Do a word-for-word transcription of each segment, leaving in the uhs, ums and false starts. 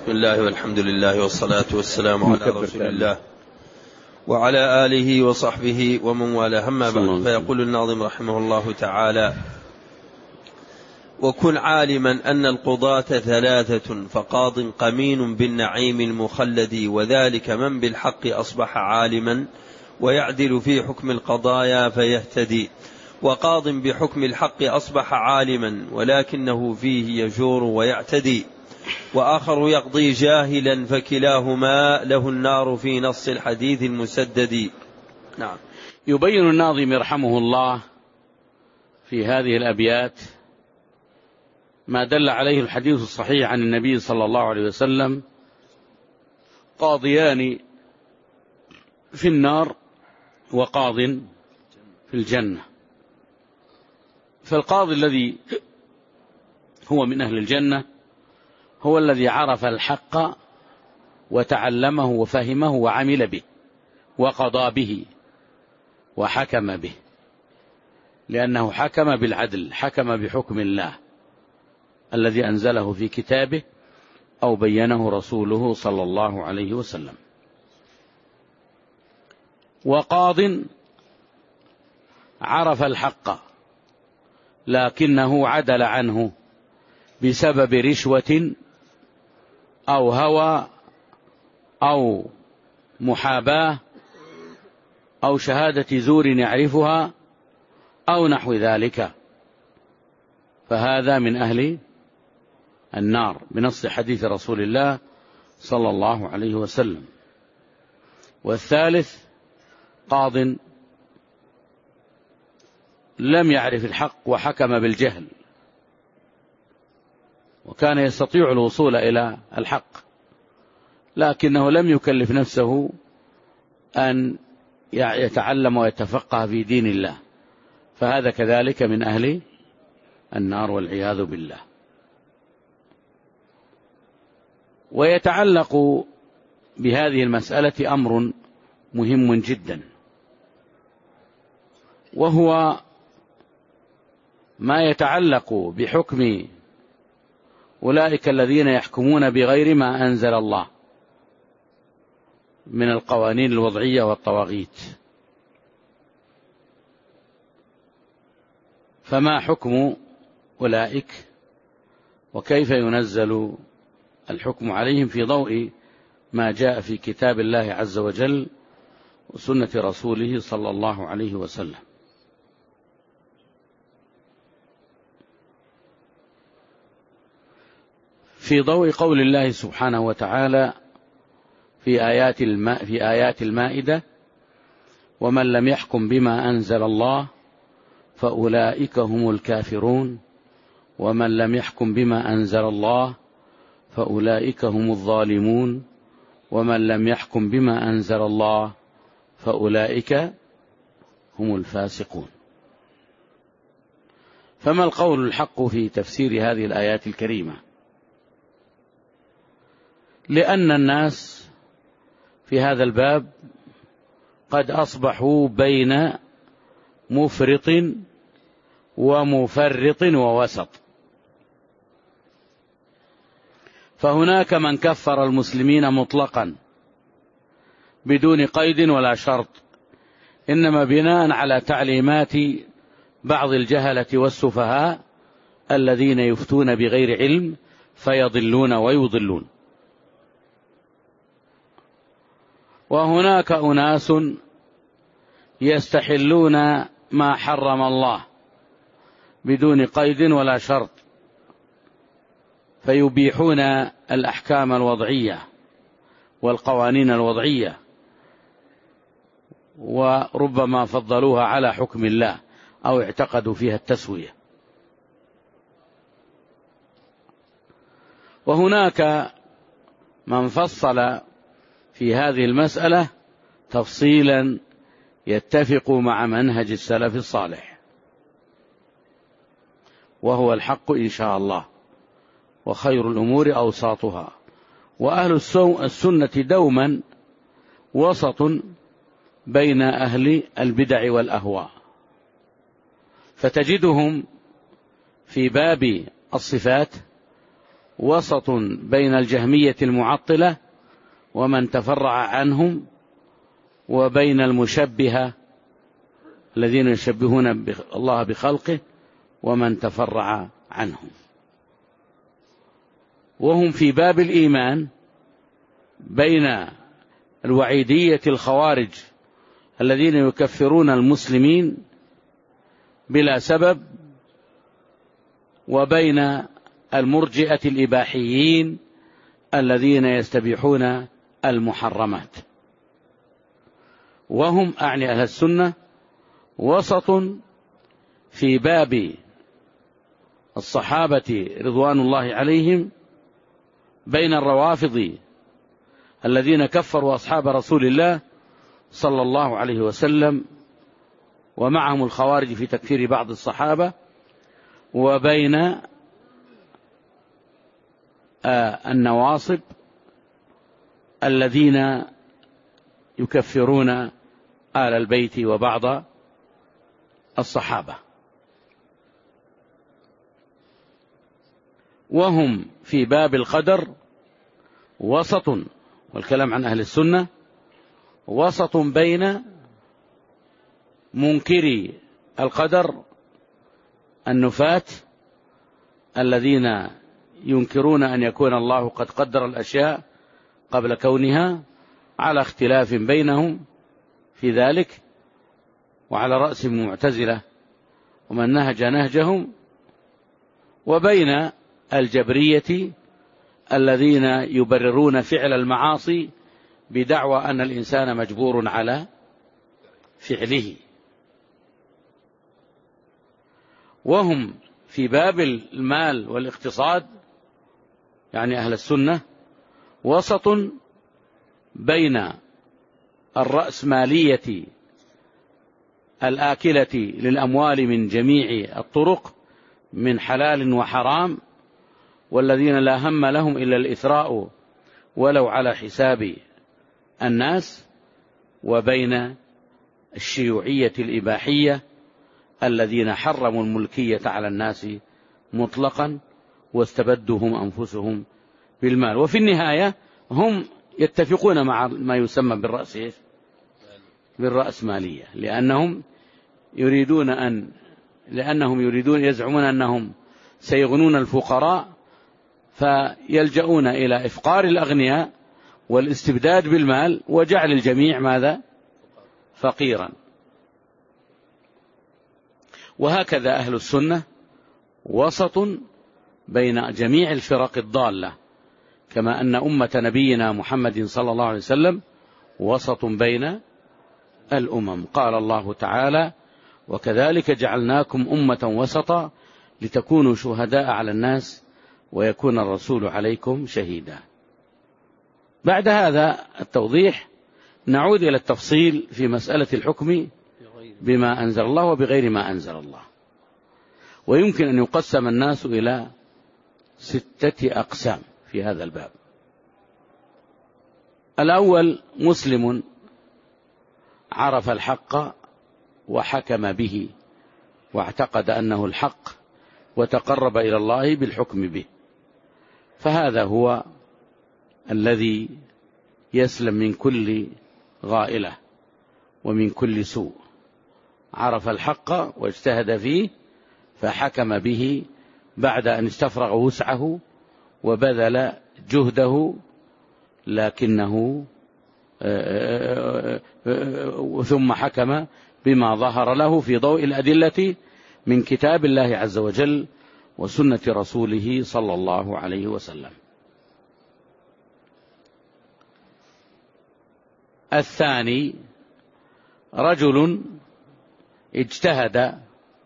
بسم الله والحمد لله والصلاة والسلام على رسول الله وعلى آله وصحبه ومن والاه، أما بعد. فيقول الناظم رحمه الله تعالى: وكن عالما أن القضاة ثلاثة، فقاض قمين بالنعيم المخلد، وذلك من بالحق أصبح عالما ويعدل في حكم القضايا فيهتدي، وقاض بحكم الحق أصبح عالما ولكنه فيه يجور ويعتدي، وآخر يقضي جاهلا، فكلاهما له النار في نص الحديث المسدد. نعم. يبين الناظم رحمه الله في هذه الأبيات ما دل عليه الحديث الصحيح عن النبي صلى الله عليه وسلم: قاضيان في النار وقاض في الجنة. فالقاضي الذي هو من أهل الجنة هو الذي عرف الحق وتعلمه وفهمه وعمل به وقضى به وحكم به، لأنه حكم بالعدل، حكم بحكم الله الذي أنزله في كتابه أو بينه رسوله صلى الله عليه وسلم. وقاض عرف الحق لكنه عدل عنه بسبب رشوة أو هوى أو محاباة أو شهادة زور يعرفها أو نحو ذلك، فهذا من أهل النار بنص حديث رسول الله صلى الله عليه وسلم. والثالث قاض لم يعرف الحق وحكم بالجهل، وكان يستطيع الوصول إلى الحق لكنه لم يكلف نفسه أن يتعلم ويتفقه في دين الله، فهذا كذلك من أهل النار والعياذ بالله. ويتعلق بهذه المسألة أمر مهم جدا، وهو ما يتعلق بحكم أولئك الذين يحكمون بغير ما أنزل الله من القوانين الوضعية والطواغيت. فما حكم أولئك وكيف ينزل الحكم عليهم في ضوء ما جاء في كتاب الله عز وجل وسنة رسوله صلى الله عليه وسلم؟ في ضوء قول الله سبحانه وتعالى في آيات الماء في آيات المائدة: ومن لم يحكم بما أنزل الله فأولئك هم الكافرون، ومن لم يحكم بما أنزل الله فأولئك هم الظالمون، ومن لم يحكم بما أنزل الله فأولئك هم الفاسقون. فما القول الحق في تفسير هذه الآيات الكريمة؟ لأن الناس في هذا الباب قد أصبحوا بين مفرط ومفرط ووسط، فهناك من كفر المسلمين مطلقا بدون قيد ولا شرط، إنما بناء على تعليمات بعض الجهلة والسفهاء الذين يفتون بغير علم فيضلون ويضلون. وهناك أناس يستحلون ما حرم الله بدون قيد ولا شرط، فيبيحون الأحكام الوضعية والقوانين الوضعية، وربما فضلوها على حكم الله أو اعتقدوا فيها التسوية. وهناك من فصل في هذه المسألة تفصيلا يتفق مع منهج السلف الصالح، وهو الحق إن شاء الله، وخير الأمور أوساطها. وأهل السنة دوما وسط بين أهل البدع والأهواء، فتجدهم في باب الصفات وسط بين الجهمية المعطلة ومن تفرع عنهم، وبين المشبهة الذين يشبهون الله بخلقه ومن تفرع عنهم. وهم في باب الإيمان بين الوعيدية الخوارج الذين يكفرون المسلمين بلا سبب، وبين المرجئة الإباحيين الذين يستبيحون المحرمات. وهم أعني أهل السنة وسط في باب الصحابة رضوان الله عليهم بين الروافض الذين كفروا أصحاب رسول الله صلى الله عليه وسلم، ومعهم الخوارج في تكفير بعض الصحابة، وبين النواصب الذين يكفرون آل البيت وبعض الصحابة. وهم في باب القدر وسط، والكلام عن أهل السنة وسط بين منكري القدر النفاة الذين ينكرون أن يكون الله قد قدر الأشياء قبل كونها، على اختلاف بينهم في ذلك، وعلى رأس المعتزلة ومن نهج نهجهم، وبين الجبرية الذين يبررون فعل المعاصي بدعوى أن الإنسان مجبور على فعله. وهم في باب المال والاقتصاد يعني أهل السنة وسط بين الرأسمالية الآكلة للأموال من جميع الطرق من حلال وحرام، والذين لا هم لهم إلا الإثراء ولو على حساب الناس، وبين الشيوعية الإباحية الذين حرموا الملكية على الناس مطلقا واستبدوهم أنفسهم بالمال. وفي النهاية هم يتفقون مع ما يسمى بالرأس بالرأسمالية، لأنهم يريدون أن لأنهم يريدون يزعمون أنهم سيغنون الفقراء، فيلجؤون إلى إفقار الأغنياء والاستبداد بالمال وجعل الجميع ماذا؟ فقيرا. وهكذا أهل السنة وسط بين جميع الفرق الضالة، كما أن أمة نبينا محمد صلى الله عليه وسلم وسط بين الأمم. قال الله تعالى: وكذلك جعلناكم أمة وسطا لتكونوا شهداء على الناس ويكون الرسول عليكم شهيدا. بعد هذا التوضيح نعود إلى التفصيل في مسألة الحكم بما أنزل الله وبغير ما أنزل الله. ويمكن أن يقسم الناس إلى ستة أقسام في هذا الباب. الأول مسلم عرف الحق وحكم به واعتقد أنه الحق وتقرب إلى الله بالحكم به، فهذا هو الذي يسلم من كل غائلة ومن كل سوء. عرف الحق واجتهد فيه فحكم به بعد أن استفرغ وسعه وبذل جهده، لكنه ثم حكم بما ظهر له في ضوء الأدلة من كتاب الله عز وجل وسنة رسوله صلى الله عليه وسلم. الثاني رجل اجتهد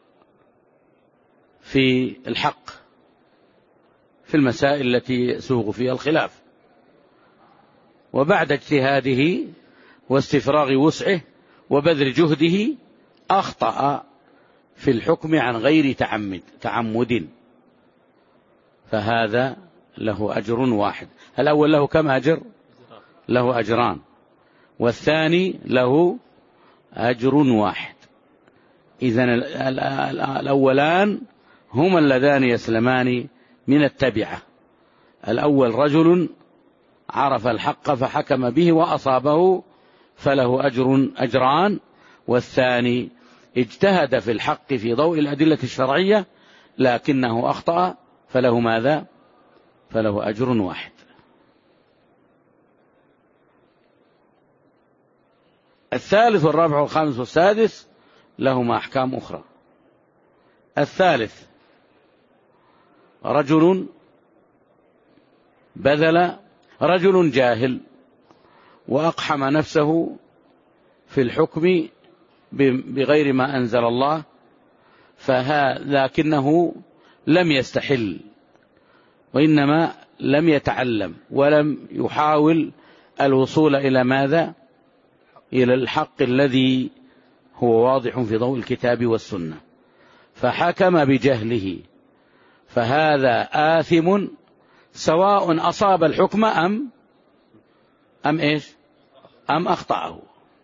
في الحق في المسائل التي يسوغ فيها الخلاف، وبعد اجتهاده واستفراغ وسعه وبذل جهده أخطأ في الحكم عن غير تعمد تعمد فهذا له أجر واحد. الأول له كم أجر؟ له أجران، والثاني له أجر واحد. إذن الأولان هما اللذان يسلمان من التبعة، الأول رجل عرف الحق فحكم به وأصابه فله أجر أجران، والثاني اجتهد في الحق في ضوء الأدلة الشرعية لكنه أخطأ فله ماذا؟ فله أجر واحد. الثالث والرابع والخامس والسادس لهما أحكام أخرى. الثالث رجل بذل رجل جاهل وأقحم نفسه في الحكم بغير ما أنزل الله، لكنه لم يستحل وإنما لم يتعلم ولم يحاول الوصول إلى ماذا؟ إلى الحق الذي هو واضح في ضوء الكتاب والسنة، فحكم بجهله، فهذا آثم سواء أصاب الحكم أم أم إيش أم أخطأه،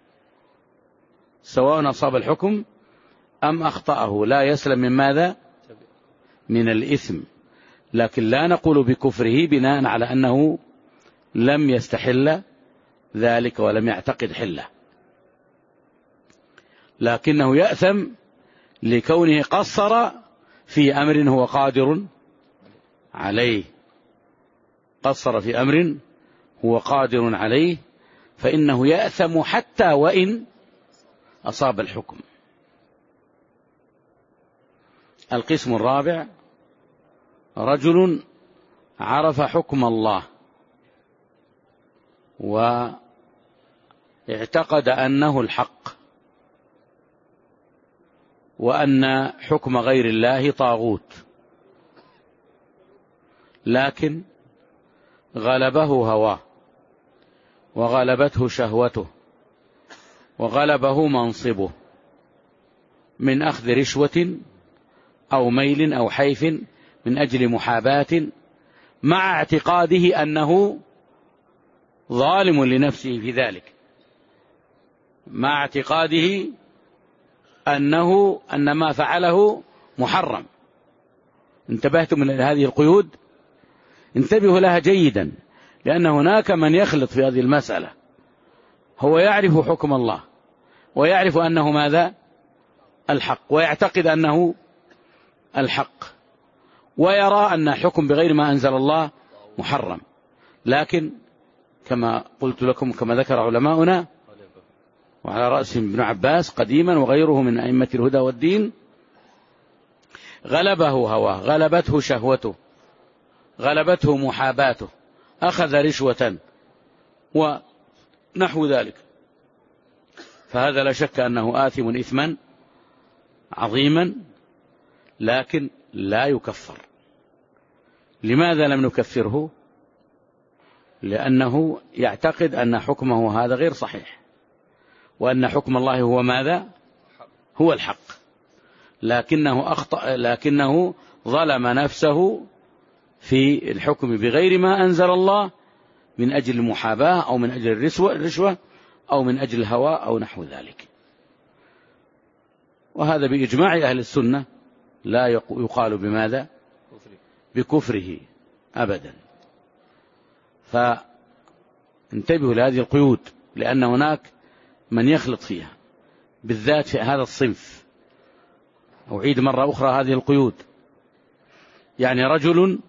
سواء أصاب الحكم أم أخطأه لا يسلم من ماذا؟ من الإثم، لكن لا نقول بكفره بناء على أنه لم يستحل ذلك ولم يعتقد حله، لكنه يأثم لكونه قصر في أمر هو قادر عليه، قصر في أمر هو قادر عليه فإنه يأثم حتى وإن أصاب الحكم. القسم الرابع رجل عرف حكم الله واعتقد أنه الحق وأن حكم غير الله طاغوت، لكن غلبه هواه وغلبته شهوته وغلبه منصبه من أخذ رشوة أو ميل أو حيف من أجل محاباة، مع اعتقاده أنه ظالم لنفسه في ذلك، مع اعتقاده أنه أن ما فعله محرم. انتبهتم من هذه القيود؟ انتبهوا لها جيدا، لأن هناك من يخلط في هذه المسألة، هو يعرف حكم الله ويعرف أنه ماذا؟ الحق، ويعتقد أنه الحق، ويرى أن الحكم بغير ما أنزل الله محرم، لكن كما قلت لكم كما ذكر علماؤنا وعلى رأسهم ابن عباس قديما وغيره من أئمة الهدى والدين، غلبه هواه، غلبته شهوته، غلبته محاباته، أخذ رشوة ونحو ذلك، فهذا لا شك أنه آثم إثما عظيما، لكن لا يكفر. لماذا لم نكفره؟ لأنه يعتقد أن حكمه هذا غير صحيح، وأن حكم الله هو ماذا؟ هو الحق، لكنه أخطأ، لكنه ظلم نفسه في الحكم بغير ما أنزل الله من أجل المحاباة أو من أجل الرشوة أو من أجل الهوى أو نحو ذلك. وهذا بإجماع أهل السنة لا يقال بماذا؟ بكفره أبدا. فانتبهوا لهذه القيود، لأن هناك من يخلط فيها بالذات في هذا الصنف. أعيد مرة أخرى هذه القيود، يعني رجل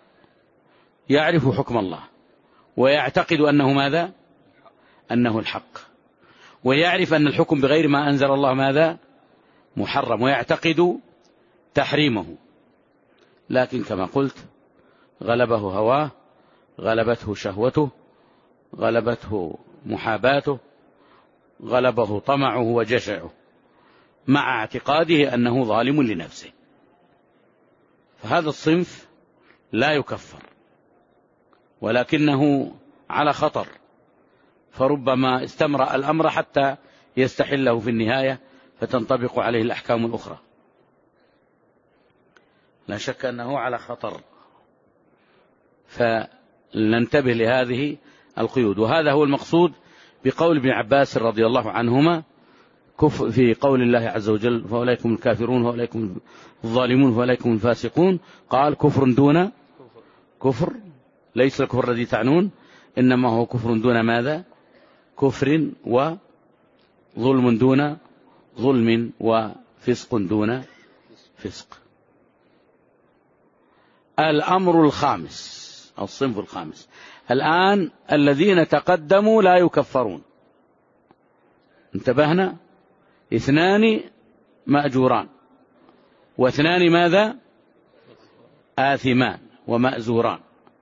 يعرف حكم الله ويعتقد أنه ماذا؟ أنه الحق، ويعرف أن الحكم بغير ما أنزل الله ماذا؟ محرم، ويعتقد تحريمه، لكن كما قلت غلبه هواه، غلبته شهوته، غلبته محاباته، غلبه طمعه وجشعه، مع اعتقاده أنه ظالم لنفسه، فهذا الصنف لا يكفر، ولكنه على خطر، فربما استمر الأمر حتى يستحله في النهاية فتنطبق عليه الأحكام الأخرى. لا شك أنه على خطر، فلننتبه لهذه القيود. وهذا هو المقصود بقول ابن عباس رضي الله عنهما في قول الله عز وجل: فأولئكم الكافرون وأولئكم الظالمون وأولئكم الفاسقون. قال: كفر دون كفر ليس الكفر الذي تعنون، إنما هو كفر دون ماذا؟ كفر وظلم دون ظلم وفسق دون فسق. الأمر الخامس أو الصنف الخامس الآن الذين تقدموا لا يكفرون. انتبهنا؟ اثنان مأجوران واثنان ماذا؟ آثمان ومأزوران.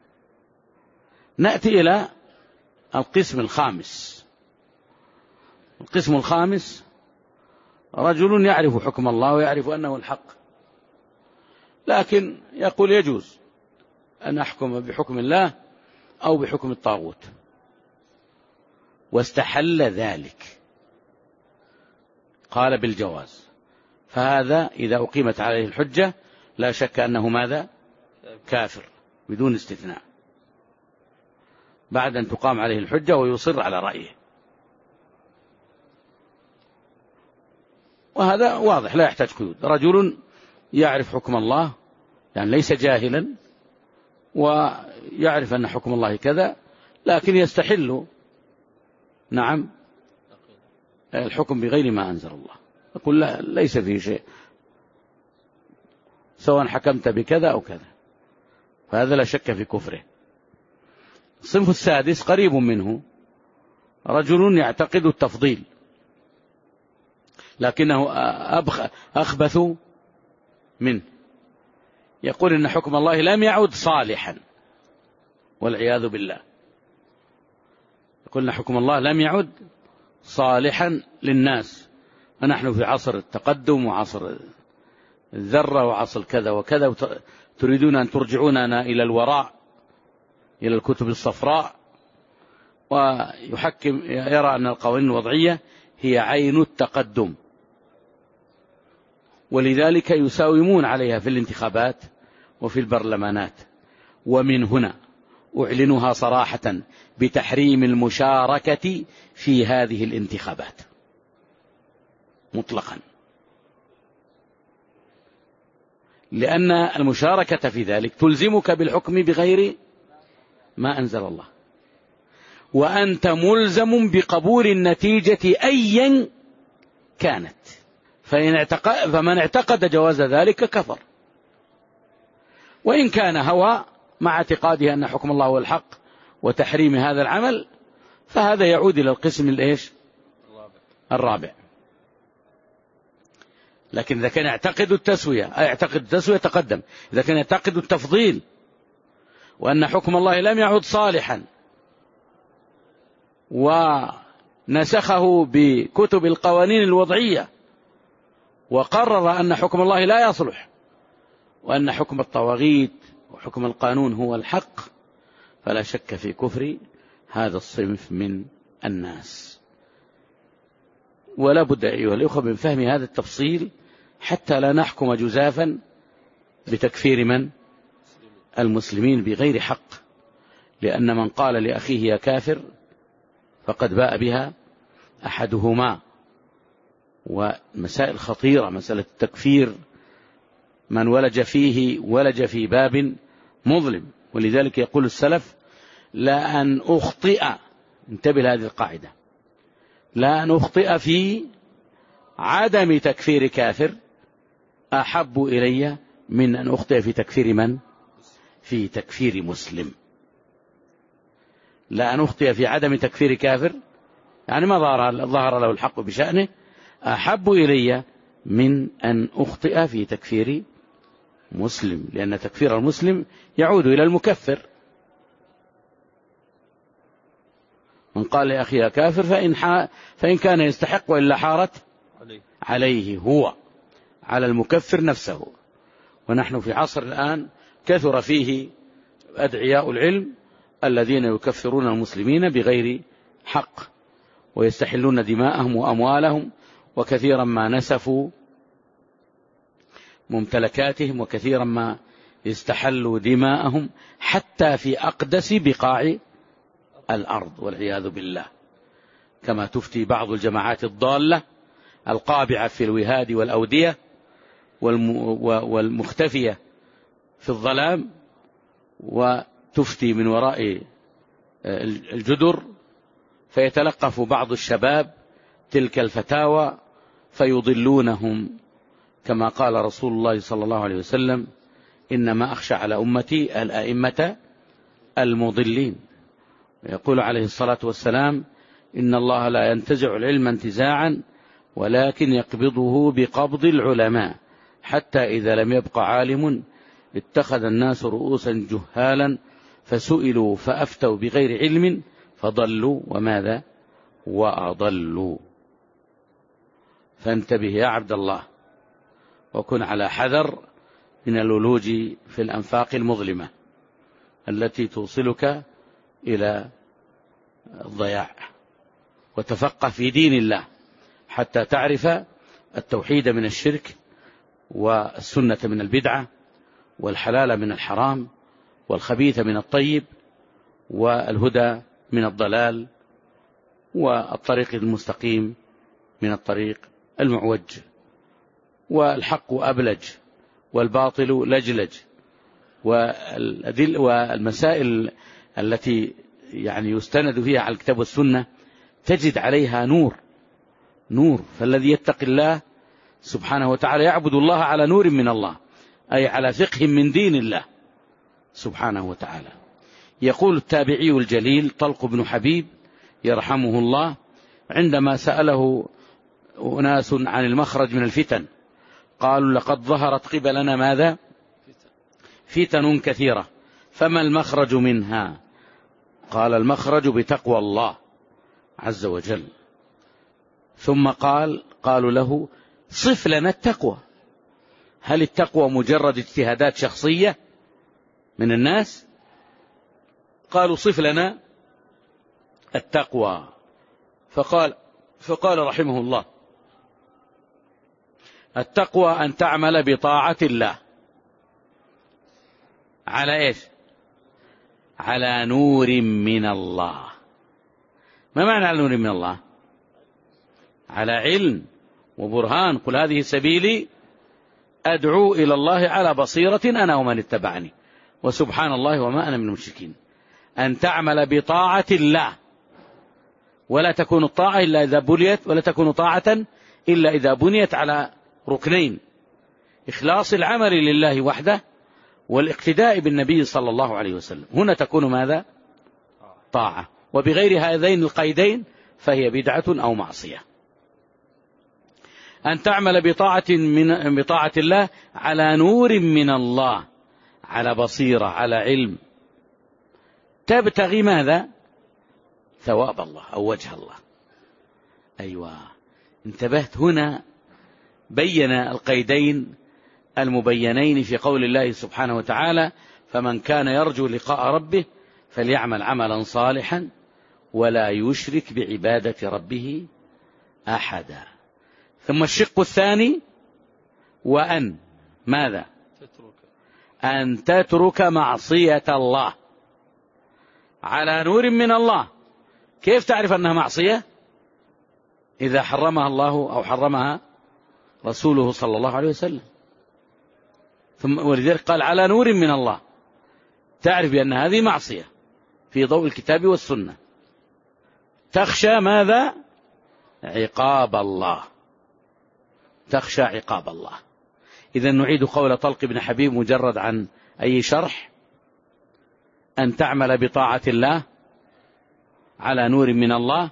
نأتي إلى القسم الخامس. القسم الخامس رجل يعرف حكم الله ويعرف أنه الحق، لكن يقول يجوز أن أحكم بحكم الله أو بحكم الطاغوت، واستحل ذلك، قال بالجواز، فهذا إذا أقيمت عليه الحجة لا شك أنه ماذا؟ كافر بدون استثناء، بعد أن تقام عليه الحجة ويصر على رأيه. وهذا واضح لا يحتاج قيود. رجل يعرف حكم الله، يعني ليس جاهلا، ويعرف أن حكم الله كذا، لكن يستحل نعم الحكم بغير ما أنزل الله، يقول لا ليس فيه شيء سواء حكمت بكذا أو كذا، فهذا لا شك في كفره. الصنف السادس قريب منه، رجل يعتقد التفضيل لكنه أخبث منه، يقول إن حكم الله لم يعد صالحا والعياذ بالله، يقول إن حكم الله لم يعد صالحا للناس، ونحن في عصر التقدم وعصر الذرة وعصر كذا وكذا، تريدون أن ترجعوننا إلى الوراء إلى الكتب الصفراء، ويحكم يرى أن القوانين الوضعية هي عين التقدم، ولذلك يساومون عليها في الانتخابات وفي البرلمانات. ومن هنا أعلنها صراحة بتحريم المشاركة في هذه الانتخابات مطلقا، لأن المشاركة في ذلك تلزمك بالحكم بغير ما أنزل الله، وأنت ملزم بقبول النتيجة أيا كانت، فإن اعتقد فمن اعتقد جواز ذلك كفر، وإن كان هوى مع اعتقاده أن حكم الله هو الحق وتحريم هذا العمل، فهذا يعود إلى القسم الإيش؟ الرابع. لكن إذا كان يعتقد التسوية، أي يعتقد التسوية تقدم، إذا كان يعتقد التفضيل وأن حكم الله لم يعد صالحا ونسخه بكتب القوانين الوضعية وقرر أن حكم الله لا يصلح وأن حكم الطواغيت وحكم القانون هو الحق، فلا شك في كفر هذا الصنف من الناس. ولا بد أيها الأخوة من فهم هذا التفصيل حتى لا نحكم جزافا بتكفير من؟ المسلمين بغير حق، لأن من قال لأخيه يا كافر فقد باء بها أحدهما. ومسائل خطيرة، مسألة التكفير من ولج فيه ولج في باب مظلم، ولذلك يقول السلف لا أن أخطئ، انتبه لهذه القاعدة، لا أن أخطئ في عدم تكفير كافر أحب إلي من أن أخطئ في تكفير من؟ في تكفير مسلم. لا أن أخطئ في عدم تكفير كافر يعني ما ظهر, ظهر له الحق بشأنه أحب إلي من أن أخطئ في تكفير مسلم، لأن تكفير المسلم يعود إلى المكفر. من قال لأخي يا كافر فإن, فإن كان يستحق وإلا حارت عليه هو على المكفر نفسه. ونحن في عصر الآن كثر فيه أدعياء العلم الذين يكفرون المسلمين بغير حق ويستحلون دماءهم وأموالهم، وكثيرا ما نسفوا ممتلكاتهم، وكثيرا ما استحلوا دماءهم حتى في أقدس بقاع الأرض والعياذ بالله، كما تفتي بعض الجماعات الضالة القابعة في الوهاد والأودية والمختفية في الظلام، تفتي من وراء الجدر، فيتلقف بعض الشباب تلك الفتاوى فيضلونهم، كما قال رسول الله صلى الله عليه وسلم: إنما أخشى على أمتي الأئمة المضلين. يقول عليه الصلاة والسلام: إن الله لا ينتزع العلم انتزاعا ولكن يقبضه بقبض العلماء، حتى إذا لم يبق عالم اتخذ الناس رؤوسا جهالا فسئلوا فأفتوا بغير علم فضلوا وماذا وأضلوا. فانتبه يا عبد الله، وكن على حذر من الولوج في الأنفاق المظلمة التي توصلك إلى الضياع، وتفقه في دين الله حتى تعرف التوحيد من الشرك، والسنة من البدعة، والحلال من الحرام، والخبيث من الطيب، والهدى من الضلال، والطريق المستقيم من الطريق المعوج. والحق أبلج والباطل لجلج. والمسائل التي يعني يستند فيها على الكتاب والسنة تجد عليها نور نور فالذي يتقي الله سبحانه وتعالى يعبد الله على نور من الله، أي على فقه من دين الله سبحانه وتعالى. يقول التابعي الجليل طلق بن حبيب يرحمه الله عندما سأله أناس عن المخرج من الفتن، قالوا: لقد ظهرت قبلنا ماذا؟ فتن كثيرة، فما المخرج منها؟ قال: المخرج بتقوى الله عز وجل. ثم قال قالوا له: صف لنا التقوى. هل التقوى مجرد اجتهادات شخصية من الناس؟ قالوا: صف لنا التقوى. فقال فقال رحمه الله: التقوى أن تعمل بطاعة الله على إيش؟ على نور من الله. ما معنى على نور من الله؟ على علم وبرهان. قل هذه سبيلي أدعو إلى الله على بصيرة أنا ومن اتبعني وسبحان الله وما أنا من المشركين. أن تعمل بطاعة الله، ولا تكون الطاعة إلا إذا بنيت ولا تكون طاعة إلا إذا بنيت على ركنين: إخلاص العمل لله وحده، والاقتداء بالنبي صلى الله عليه وسلم. هنا تكون ماذا؟ طاعة. وبغير هذين القيدين فهي بدعة أو معصية. أن تعمل بطاعة, من بطاعة الله على نور من الله، على بصيرة، على علم، تبتغي ماذا؟ ثواب الله أو وجه الله. أيوة، انتبهت. هنا بين القيدين المبينين في قول الله سبحانه وتعالى: فمن كان يرجو لقاء ربه فليعمل عملا صالحا ولا يشرك بعبادة ربه أحدا. ثم الشق الثاني: وأن ماذا؟ أن تترك معصية الله على نور من الله. كيف تعرف أنها معصية؟ إذا حرمها الله أو حرمها رسوله صلى الله عليه وسلم. ثم ولذلك قال على نور من الله، تعرف بأن هذه معصية في ضوء الكتاب والسنة. تخشى ماذا؟ عقاب الله، تخشى عقاب الله. إذا نعيد قول طلق بن حبيب مجرد عن أي شرح: أن تعمل بطاعة الله على نور من الله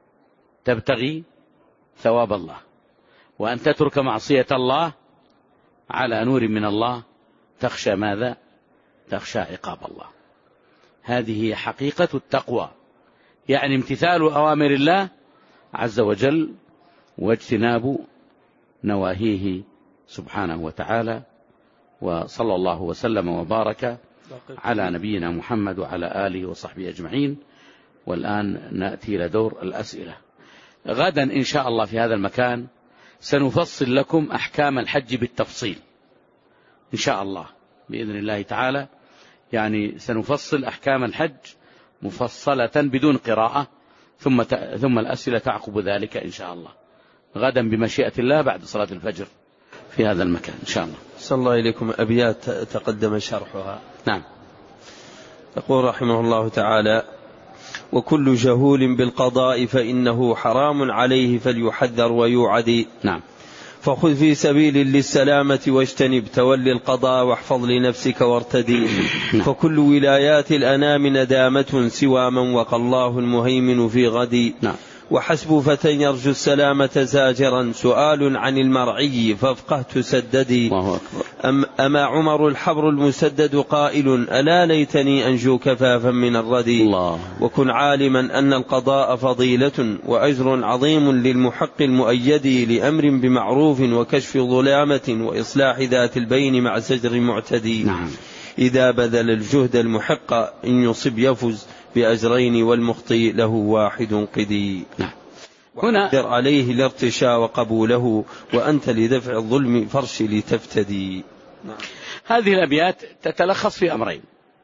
تبتغي ثواب الله، وأن تترك معصية الله على نور من الله تخشى ماذا؟ تخشى عقاب الله. هذه حقيقة التقوى، يعني امتثال أوامر الله عز وجل واجتناب نواهيه سبحانه وتعالى. وصلى الله وسلم وبارك على نبينا محمد وعلى آله وصحبه أجمعين. والآن نأتي إلى دور الأسئلة. غدا إن شاء الله في هذا المكان سنفصل لكم أحكام الحج بالتفصيل إن شاء الله بإذن الله تعالى. يعني سنفصل أحكام الحج مفصلة بدون قراءة، ثم ثم الأسئلة تعقب ذلك إن شاء الله غدا بمشيئة الله بعد صلاة الفجر في هذا المكان إن شاء الله. صلى الله إليكم. أبيات تقدم شرحها. نعم. يقول رحمه الله تعالى: وكل جهول بالقضاء فإنه حرام عليه فليحذر ويوعد. نعم. فخذ في سبيل للسلامة واجتنب تولي القضاء واحفظ لنفسك وارتدي. فكل ولايات الأنام ندامة سوى من وقى الله المهيمن في غدي. نعم. وحسب فتى يرجو السلامة زاجرا سؤال عن المرعي فافقه تسددي. أم أما عمر الحبر المسدد قائل ألا ليتني أنجو كفافا من الردي. الله. وكن عالما أن القضاء فضيلة وأجر عظيم للمحق المؤيد لأمر بمعروف وكشف ظلامة وإصلاح ذات البين مع زجر معتدي. نعم. إذا بذل الجهد المحق إن يصب يفز بأجرين والمخطئ له واحد قدي. نعم. هنا در عليه الارتشاء وقبوله وأنت لدفع الظلم فرش لتفتدي. نعم. هذه الأبيات تتلخص في أمرين.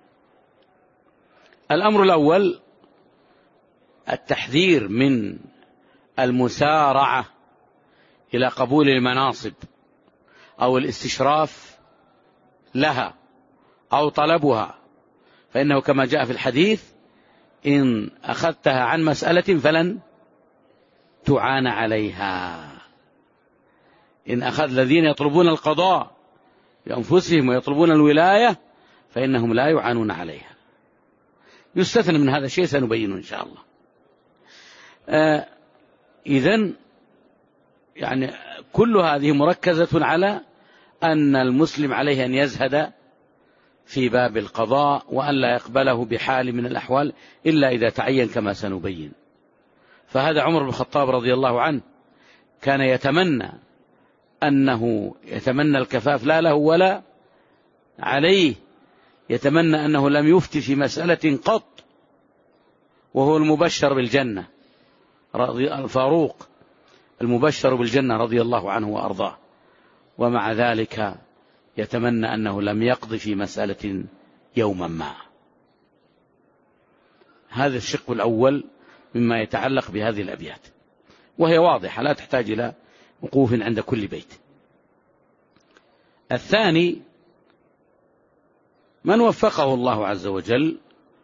الأمر الأول التحذير من المسارعة إلى قبول المناصب أو الاستشراف لها أو طلبها، فإنه كما جاء في الحديث إن أخذتها عن مسألة فلن تعان عليها. إن أخذ الذين يطلبون القضاء بأنفسهم ويطلبون الولاية فإنهم لا يعانون عليها. يستثنى من هذا الشيء سنبينه إن شاء الله. آه إذن يعني كل هذه مركزة على أن المسلم عليه أن يزهد في باب القضاء وأن لا يقبله بحال من الأحوال إلا إذا تعين كما سنبين. فهذا عمر بن الخطاب رضي الله عنه كان يتمنى أنه يتمنى الكفاف لا له ولا عليه، يتمنى أنه لم يفتي في مسألة قط، وهو المبشر بالجنة الفاروق المبشر بالجنة رضي الله عنه وأرضاه، ومع ذلك يتمنى أنه لم يقضي في مسألة يوما ما. هذا الشق الأول مما يتعلق بهذه الأبيات، وهي واضحة لا تحتاج إلى وقوف عند كل بيت. الثاني من وفقه الله عز وجل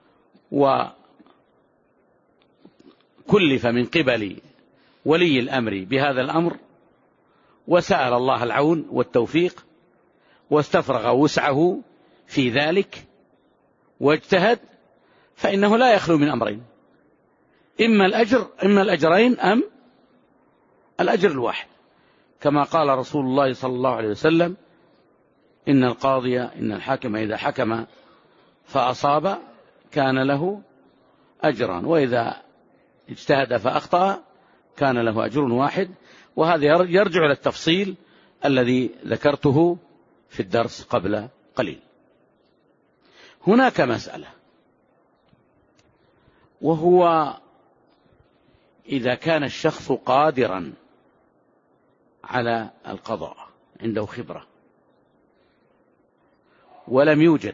وكلف من قبل ولي الأمر بهذا الأمر وسأل الله العون والتوفيق واستفرغ وسعه في ذلك واجتهد، فإنه لا يخلو من أمرين: إما الأجر إما الأجرين أم الأجر الواحد، كما قال رسول الله صلى الله عليه وسلم: إن القاضي إن الحاكم إذا حكم فأصاب كان له أجران، وإذا اجتهد فأخطأ كان له أجر واحد. وهذا يرجع إلى التفصيل الذي ذكرته في الدرس قبل قليل. هناك مسألة، وهو إذا كان الشخص قادرا على القضاء عنده خبرة ولم يوجد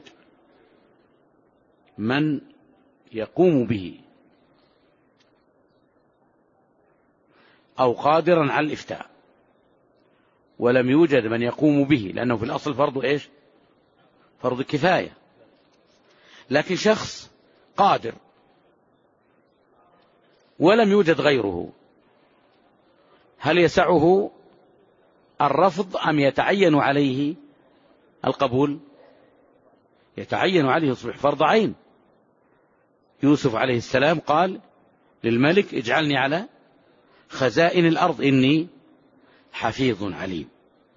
من يقوم به، أو قادرا على الإفتاء ولم يوجد من يقوم به، لأنه في الأصل فرض إيش؟ فرض كفاية. لكن شخص قادر ولم يوجد غيره، هل يسعه الرفض أم يتعين عليه القبول؟ يتعين عليه، يصبح فرض عين. يوسف عليه السلام قال للملك: اجعلني على خزائن الأرض إني حفيظ عليم.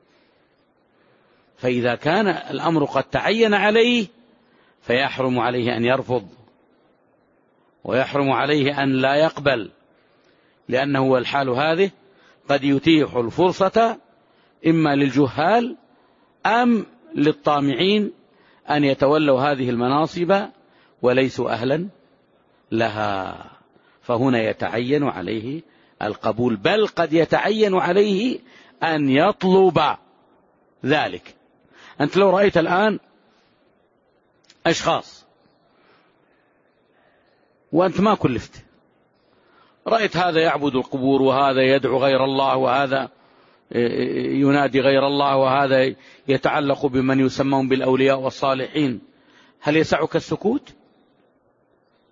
فإذا كان الأمر قد تعين عليه فيحرم عليه أن يرفض، ويحرم عليه أن لا يقبل، لأنه الحال هذه قد يتيح الفرصة إما للجهال أم للطامعين أن يتولوا هذه المناصب وليسوا أهلا لها، فهنا يتعين عليه القبول، بل قد يتعين عليه أن يطلب ذلك. أنت لو رأيت الآن أشخاص وأنت ما كلفت، رأيت هذا يعبد القبور وهذا يدعو غير الله وهذا ينادي غير الله وهذا يتعلق بمن يسمون بالأولياء والصالحين، هل يسعك السكوت؟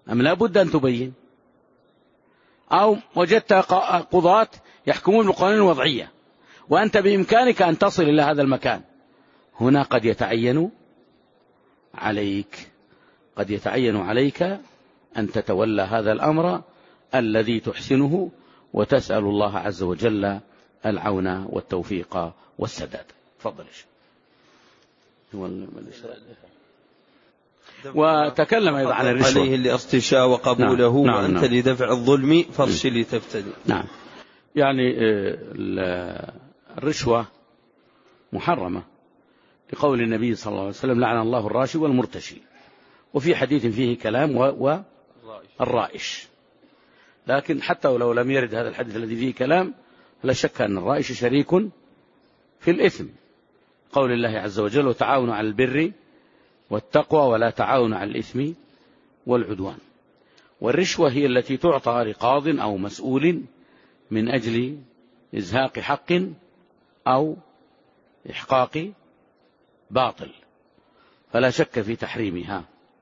أم لا بد أن تبين؟ أو وجدت قضاة يحكمون بالقوانين الوضعية وأنت بإمكانك أن تصل إلى هذا المكان، هنا قد يتعين عليك قد يتعين عليك أن تتولى هذا الأمر الذي تحسنه، وتسأل الله عز وجل العون والتوفيق والسداد. تفضل. وتكلم أيضا عن الرشوة عليه الاستشاء وقبوله. نعم. وأنت نعم. لدفع الظلم فارشل تفتدي. نعم. يعني الرشوة محرمة لقول النبي صلى الله عليه وسلم لعن الله الراشي والمرتشي، وفي حديث فيه كلام والرائش، لكن حتى ولو لم يرد هذا الحديث الذي فيه كلام لا شك أن الرائش شريك في الإثم، قول الله عز وجل وتعاونوا على البر والتقوى ولا تعاونوا على الإثم والعدوان. والرشوة هي التي تعطى لقاض أو مسؤول من أجل إزهاق حق أو إحقاق باطل، فلا شك في تحريمها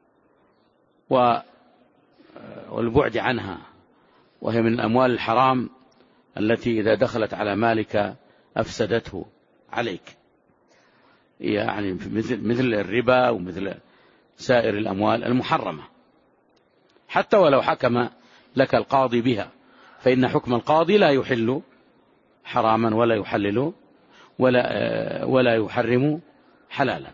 والبعد عنها، وهي من الأموال الحرام التي إذا دخلت على مالك أفسدته عليك، يعني مثل مثل الربا ومثل سائر الأموال المحرمة، حتى ولو حكم لك القاضي بها، فإن حكم القاضي لا يحل حراما ولا يحلل ولا ولا يحرم حلالا.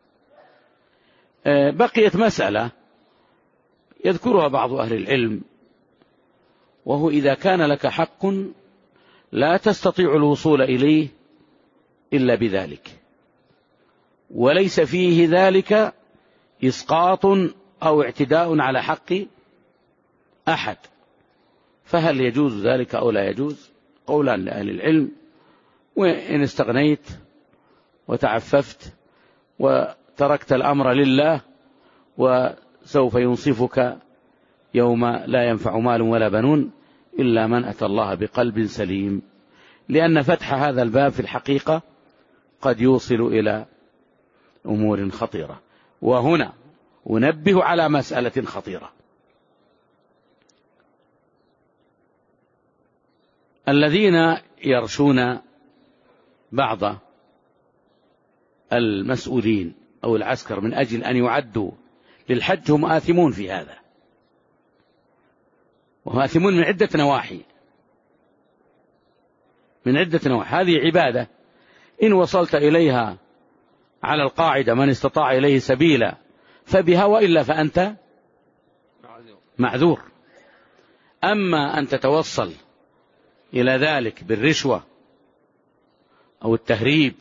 بقيت مسألة يذكرها بعض أهل العلم، وهو إذا كان لك حق لا تستطيع الوصول إليه إلا بذلك، وليس فيه ذلك إسقاط أو اعتداء على حق أحد، فهل يجوز ذلك أو لا يجوز؟ قولان لأهل العلم. وإن استغنيت وتعففت وتركت الأمر لله وسوف ينصفك يوم لا ينفع مال ولا بنون إلا من أتى الله بقلب سليم، لأن فتح هذا الباب في الحقيقة قد يوصل إلى أمور خطيرة. وهنا أنبه على مسألة خطيرة، الذين يرشون بعض المسؤولين أو العسكر من أجل أن يعدوا للحج هم آثمون في هذا، وهم آثمون من عدة نواحي من عدة نواحي. هذه عبادة إن وصلت إليها على القاعدة من استطاع إليه سبيلا فبها، وإلا فأنت معذور. أما أن تتوصل إلى ذلك بالرشوة أو التهريب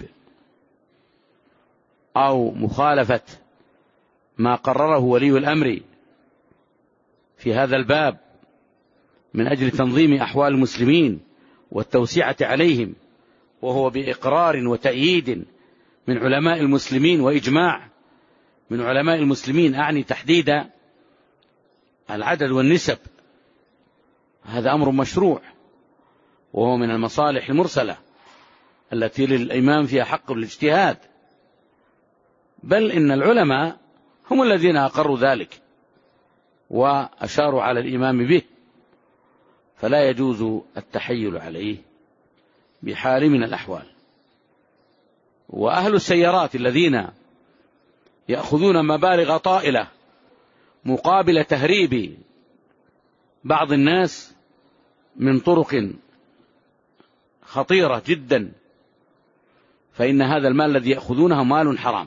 أو مخالفة ما قرره ولي الأمر في هذا الباب من أجل تنظيم أحوال المسلمين والتوسعة عليهم، وهو بإقرار وتأييد من علماء المسلمين وإجماع من علماء المسلمين، أعني تحديد العدد والنسب، هذا أمر مشروع، وهو من المصالح المرسلة التي للإمام فيها حق الاجتهاد، بل إن العلماء هم الذين أقروا ذلك وأشاروا على الإمام به، فلا يجوز التحيل عليه بحال من الأحوال. وأهل السيارات الذين يأخذون مبالغ طائلة مقابل تهريب بعض الناس من طرق خطيرة جدا، فإن هذا المال الذي يأخذونه مال حرام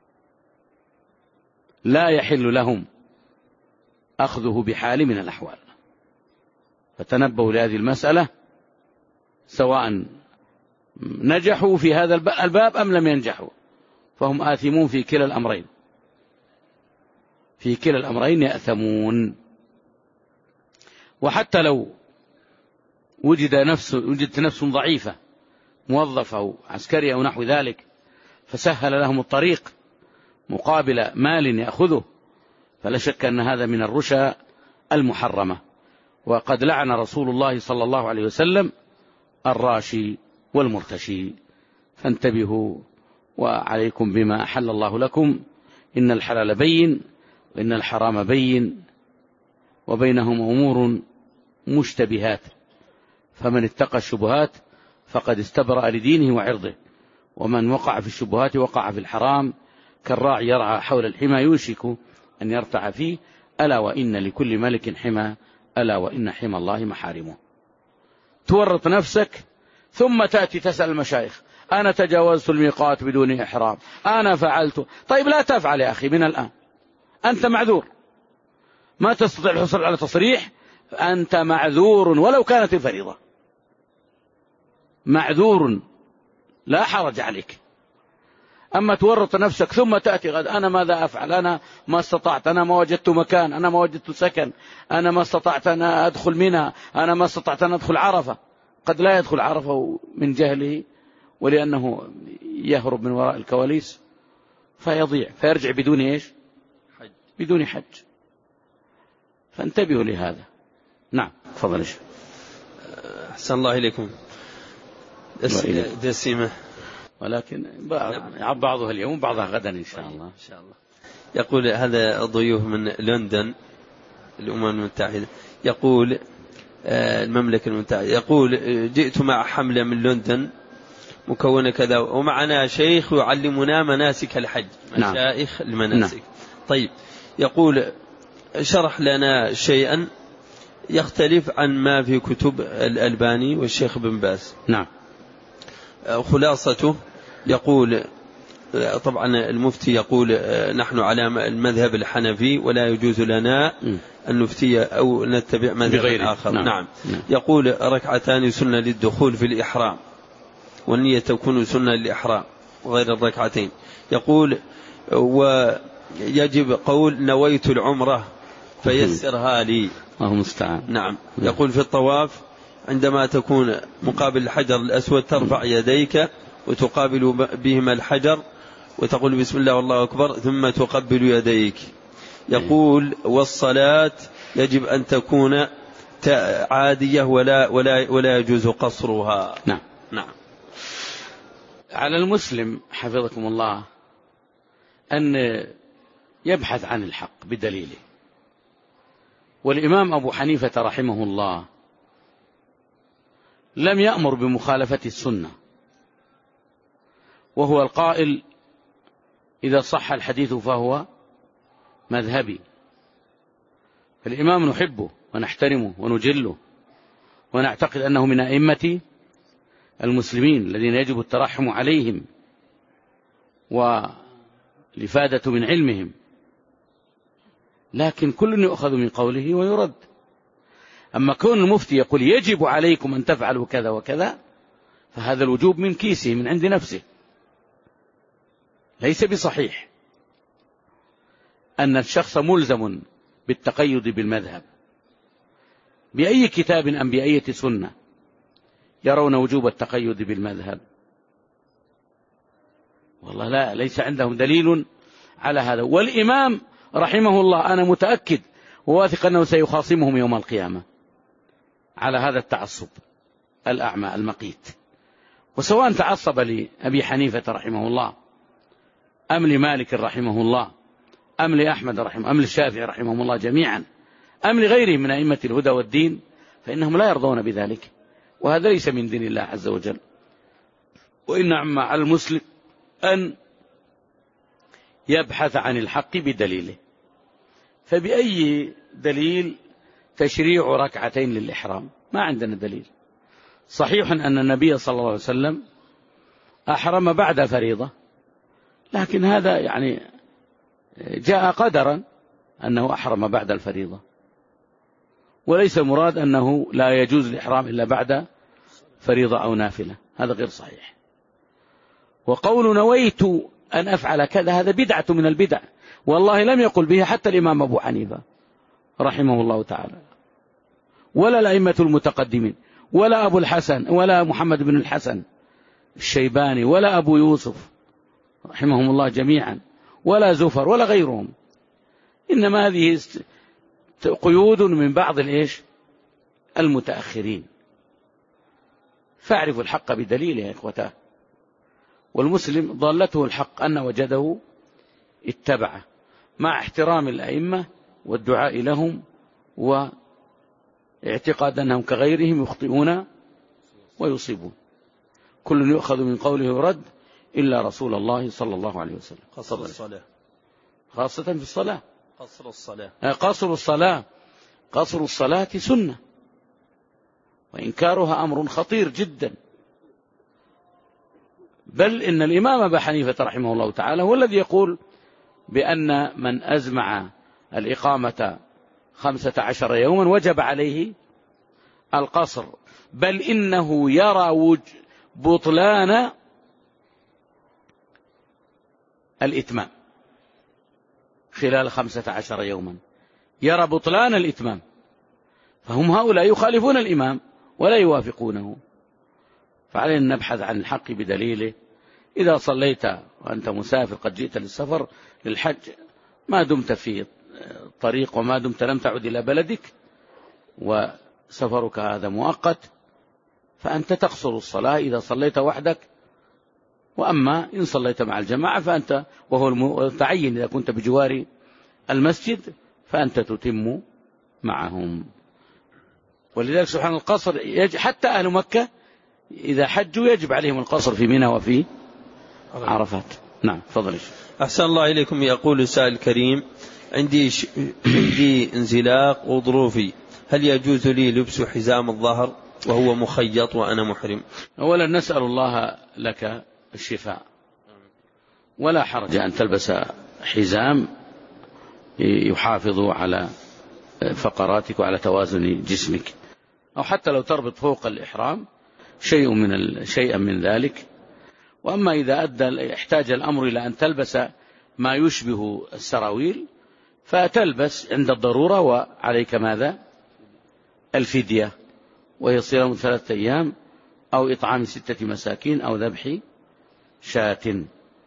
لا يحل لهم أخذه بحال من الأحوال. فتنبهوا لهذه المسألة، سواء نجحوا في هذا الباب أم لم ينجحوا، فهم آثمون في كلا الأمرين في كلا الأمرين يأثمون. وحتى لو وجد نفس وجدت نفس ضعيفة موظف أو عسكري أو نحو ذلك، فسهل لهم الطريق مقابل مال يأخذه، فلا شك أن هذا من الرشا المحرمة. وقد لعن رسول الله صلى الله عليه وسلم الراشي والمرتشي، فانتبهوا وعليكم بما أحل الله لكم، إن الحلال بين وإن الحرام بين، وبينهم أمور مشتبهات، فمن اتقى الشبهات فقد استبرأ لدينه وعرضه، ومن وقع في الشبهات وقع في الحرام، كالراعي يرعى حول الحمى يوشك أن يرتع فيه، ألا وإن لكل ملك حمى، ألا وإن حمى الله محارمه. تورط نفسك ثم تأتي تسأل المشايخ: أنا تجاوزت الميقات بدون إحرام، أنا فعلت. طيب لا تفعل يا أخي من الآن، أنت معذور، ما تستطيع الحصول على تصريح، أنت معذور ولو كانت الفريضة، معذور لا حرج عليك. أما تورط نفسك ثم تأتي غد: أنا ماذا أفعل، أنا ما استطعت، أنا ما وجدت مكان، أنا ما وجدت سكن، أنا ما استطعت أن أدخل منها، أنا ما استطعت أن أدخل عرفة. قد لا يدخل عرفة من جهله ولأنه يهرب من وراء الكواليس فيضيع، فيرجع بدون إيش؟ حج. بدون حج. فانتبهوا لهذا. نعم تفضل. إيش أحسن الله إليكم. دسمة ولكن بعضها اليوم بعضها غدا إن شاء الله. إن شاء الله. يقول هذا ضيوف من لندن الأمم المتحدة، يقول المملكة المتحدة، يقول: جئت مع حملة من لندن مكونة كذا، ومعنا شيخ يعلمنا مناسك الحج، مشايخ نعم. المناسك. نعم. طيب، يقول: شرح لنا شيئا يختلف عن ما في كتب الألباني والشيخ بن باز. نعم. خلاصته يقول: طبعا المفتي يقول نحن على المذهب الحنفي ولا يجوز لنا أن نفتي أو نتبع مذهب آخر. نعم. نعم. نعم. يقول: ركعتان سنة للدخول في الإحرام، والنية تكون سنة للإحرام غير الركعتين. يقول: ويجب قول نويت العمرة فيسرها لي. الله المستعان. نعم. يقول: في الطواف عندما تكون مقابل الحجر الأسود ترفع يديك وتقابل بهما الحجر وتقول بسم الله والله أكبر ثم تقبل يديك. يقول: والصلاة يجب أن تكون عادية ولا, ولا, ولا يجوز قصرها. نعم. نعم. على المسلم حفظكم الله أن يبحث عن الحق بدليله. والإمام أبو حنيفة رحمه الله لم يأمر بمخالفة السنة، وهو القائل: إذا صح الحديث فهو مذهبي. فالإمام نحبه ونحترمه ونجله ونعتقد أنه من أئمة المسلمين الذين يجب الترحم عليهم والإفادة من علمهم، لكن كل يؤخذ من قوله ويرد. أما كون المفتي يقول يجب عليكم أن تفعلوا كذا وكذا، فهذا الوجوب من كيسه من عند نفسه، ليس بصحيح أن الشخص ملزم بالتقيد بالمذهب بأي كتاب أم بأي سنة يرون وجوب التقيد بالمذهب. والله لا، ليس عندهم دليل على هذا. والإمام رحمه الله أنا متأكد وواثق أنه سيخاصمهم يوم القيامة على هذا التعصب الأعمى المقيت. وسواء تعصب لأبي حنيفة رحمه الله أم لمالك رحمه الله أم لأحمد رحمه أم للشافعي رحمه الله جميعا أم لغيرهم من أئمة الهدى والدين، فإنهم لا يرضون بذلك، وهذا ليس من دين الله عز وجل. وإنما على المسلم أن يبحث عن الحق بدليله. فبأي دليل تشريع ركعتين للإحرام؟ ما عندنا دليل. صحيح أن النبي صلى الله عليه وسلم أحرم بعد فريضة، لكن هذا يعني جاء قدرا أنه أحرم بعد الفريضة، وليس المراد أنه لا يجوز الإحرام إلا بعد فريضة أو نافلة، هذا غير صحيح. وقول نويت أن أفعل كذا هذا بدعة من البدع، والله لم يقل به حتى الإمام أبو حنيفة رحمه الله تعالى، ولا الأئمة المتقدمين، ولا أبو الحسن، ولا محمد بن الحسن الشيباني، ولا أبو يوسف رحمهم الله جميعا، ولا زفر ولا غيرهم. إنما هذه قيود من بعض الإيش المتأخرين. فاعرفوا الحق بدليله يا إخوتاه. والمسلم ضالته الحق أن وجده اتبعه، مع احترام الأئمة والدعاء لهم واعتقاد أنهم كغيرهم يخطئون ويصيبون. كل يؤخذ من قوله يرد إلا رسول الله صلى الله عليه وسلم. قصر الصلاة خاصة في الصلاة. قصر الصلاة قصر الصلاة قصر الصلاة سنة، وإنكارها أمر خطير جدا. بل إن الإمام أبا حنيفة رحمه الله تعالى هو الذي يقول بأن من أزمع الإقامة خمسة عشر يوما وجب عليه القصر، بل إنه يرى بطلان الإتمام خلال خمسة عشر يوما، يرى بطلان الإتمام. فهم هؤلاء يخالفون الإمام ولا يوافقونه. فعلينا أن نبحث عن الحق بدليله. إذا صليت وأنت مسافر قد جئت للسفر للحج ما دمت في طريق وما دمت لم تعد إلى بلدك وسفرك هذا مؤقت فأنت تقصر الصلاة إذا صليت وحدك. وأما إن صليت مع الجماعة فأنت وهو المتعين إذا كنت بجوار المسجد فأنت تتم معهم. ولذلك سبحان القصر حتى أهل مكة إذا حجوا يجب عليهم القصر في منى وفي عرفات. نعم فضل. أحسن الله إليكم. يقول سائل الكريم عندي ش... عندي انزلاق غضروفي، هل يجوز لي لبس حزام الظهر وهو مخيط وأنا محرم؟ أولا نسأل الله لك الشفاء، ولا حرج أن تلبس حزام يحافظ على فقراتك وعلى توازن جسمك، أو حتى لو تربط فوق الإحرام شيء من ال... شيئا من ذلك. وأما إذا أدى احتاج الأمر إلى أن تلبس ما يشبه السراويل فتلبس عند الضرورة، وعليك ماذا؟ الفدية، وهي صيام ثلاثة أيام أو إطعام ستة مساكين أو ذبح شاة.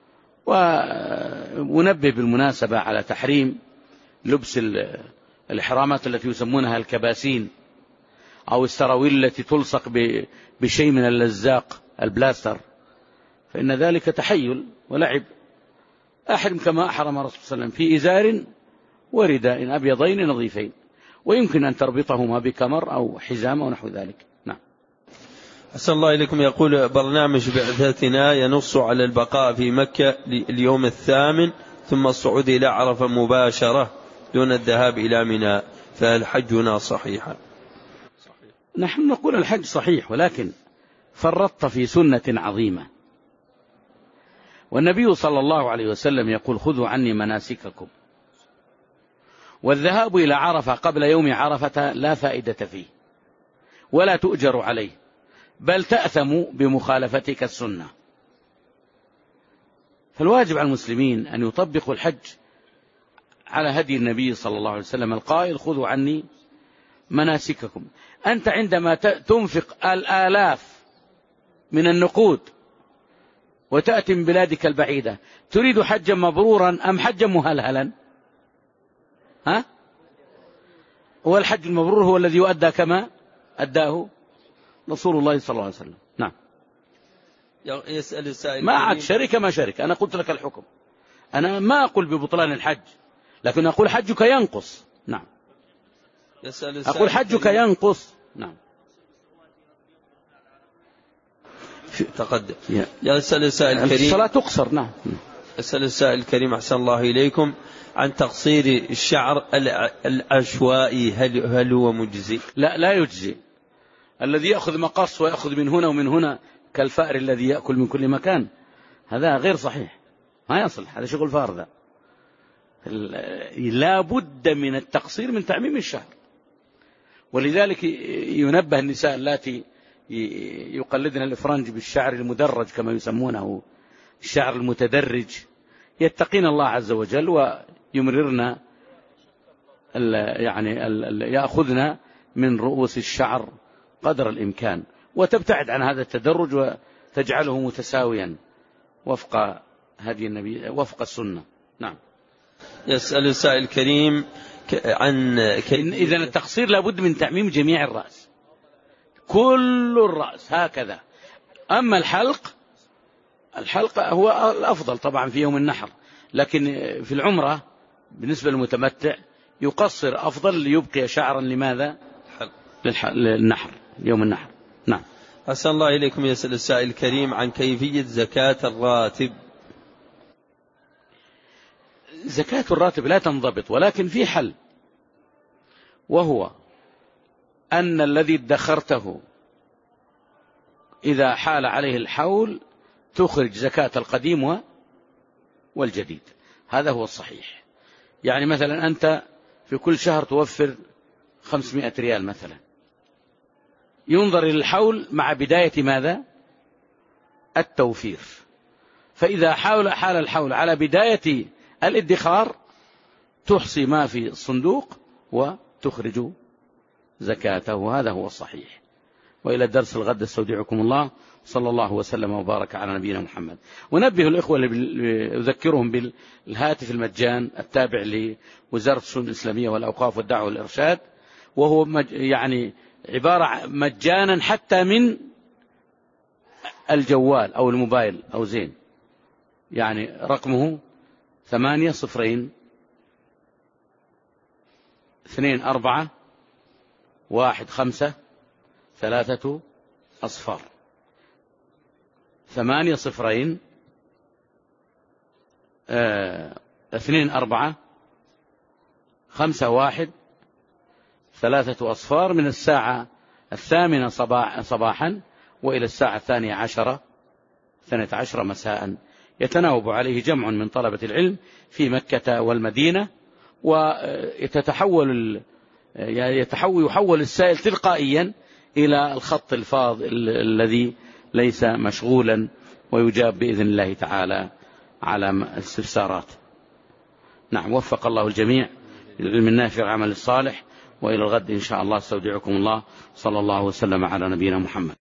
وننبه بالمناسبة على تحريم لبس الإحرامات التي يسمونها الكباسين أو السراويل التي تلصق بشيء من اللزاق البلاستر، فإن ذلك تحيل ولعب. أحرم كما أحرم الرسول صلى الله عليه وسلم في إزار ورداء أبيضين نظيفين، ويمكن أن تربطهما بكمر أو حزام أو نحو ذلك. نعم. أسأل الله إليكم. يقول برنامج بعثتنا ينص على البقاء في مكة اليوم الثامن ثم الصعود إلى عرفة مباشرة دون الذهاب إلى منى، فهل حجنا صحيحا؟ نحن نقول الحج صحيح، ولكن فرطت في سنة عظيمة. والنبي صلى الله عليه وسلم يقول خذوا عني مناسككم، والذهاب إلى عرفة قبل يوم عرفة لا فائدة فيه ولا تؤجر عليه، بل تأثم بمخالفتك السنة. فالواجب على المسلمين أن يطبقوا الحج على هدي النبي صلى الله عليه وسلم القائل خذوا عني مناسككم. أنت عندما تنفق الآلاف من النقود وتأتي من بلادك البعيدة تريد حجا مبرورا أم حجا مهلهلا؟ ها؟ هو الحج المبرور هو الذي يؤدى كما أداه رسول الله صلى الله عليه وسلم. نعم. يسأل السائل ما عاد شركة ما شركة، أنا قلت لك الحكم، أنا ما أقول ببطلان الحج، لكن أقول حجك ينقص. نعم. يسأل أقول حجك ينقص. نعم. تقدم. يسأل السائل الكريم الصلاة تقصر. نعم. يسأل السائل الكريم أحسن الله إليكم عن تقصير الشعر العشوائي، هل هل هو مجزي؟ لا لا يجزي. الذي يأخذ مقص ويأخذ من هنا ومن هنا كالفأر الذي يأكل من كل مكان هذا غير صحيح، ما يصلح، هذا شغل فار. ذا لا بد من التقصير من تعميم الشعر. ولذلك ينبه النساء التي يقلدن الإفرنج بالشعر المدرج كما يسمونه الشعر المتدرج، يتقين الله عز وجل ويمررن يعني يأخذن من رؤوس الشعر قدر الإمكان، وتبتعد عن هذا التدرج وتجعله متساويا وفق هدي النبي وفق السنة. نعم. يسأل السائل الكريم عن إذا التقصير لابد من تعميم جميع الرأس، كل الرأس هكذا. أما الحلق الحلق هو الأفضل طبعا في يوم النحر، لكن في العمرة بالنسبة للمتمتع يقصر أفضل ليبقي شعرا لماذا؟ حل. للنحر، يوم النحر. نعم. أحسن الله إليكم. يسأل السائل الكريم عن كيفية زكاة الراتب. زكاة الراتب لا تنضبط، ولكن في حل، وهو أن الذي ادخرته إذا حال عليه الحول تخرج زكاة القديم والجديد. هذا هو الصحيح. يعني مثلا أنت في كل شهر توفر خمسمائة ريال مثلا، ينظر إلى الحول مع بداية ماذا؟ التوفير. فإذا حاول حال الحول على بداية الادخار تحصي ما في الصندوق وتخرج زكاته. هذا هو الصحيح. وإلى الدرس الغد استودعكم الله، صلى الله وسلم وبارك على نبينا محمد. ونبه الإخوة، أذكرهم بالهاتف المجان التابع لوزارة الشؤون الإسلامية والأوقاف والدعوة والإرشاد، وهو يعني عبارة مجانا حتى من الجوال أو الموبايل أو زين. يعني رقمه ثمانية صفرين اثنين أربعة واحد خمسة ثلاثة أصفار. ثمانية صفرين اثنين أربعة خمسة واحد ثلاثة أصفار، من الساعة الثامنة صباح صباحا وإلى الساعة الثانية عشرة ثانية عشرة مساء. يتناوب عليه جمع من طلبة العلم في مكة والمدينة، ويتحول يتحول يحول السائل تلقائيا إلى الخط الفاض الذي ليس مشغولا، ويجاب بإذن الله تعالى على الاستفسارات. نعم، وفق الله الجميع للعلم النافع والعمل الصالح. وإلى الغد إن شاء الله استودعكم الله، صلى الله وسلم على نبينا محمد.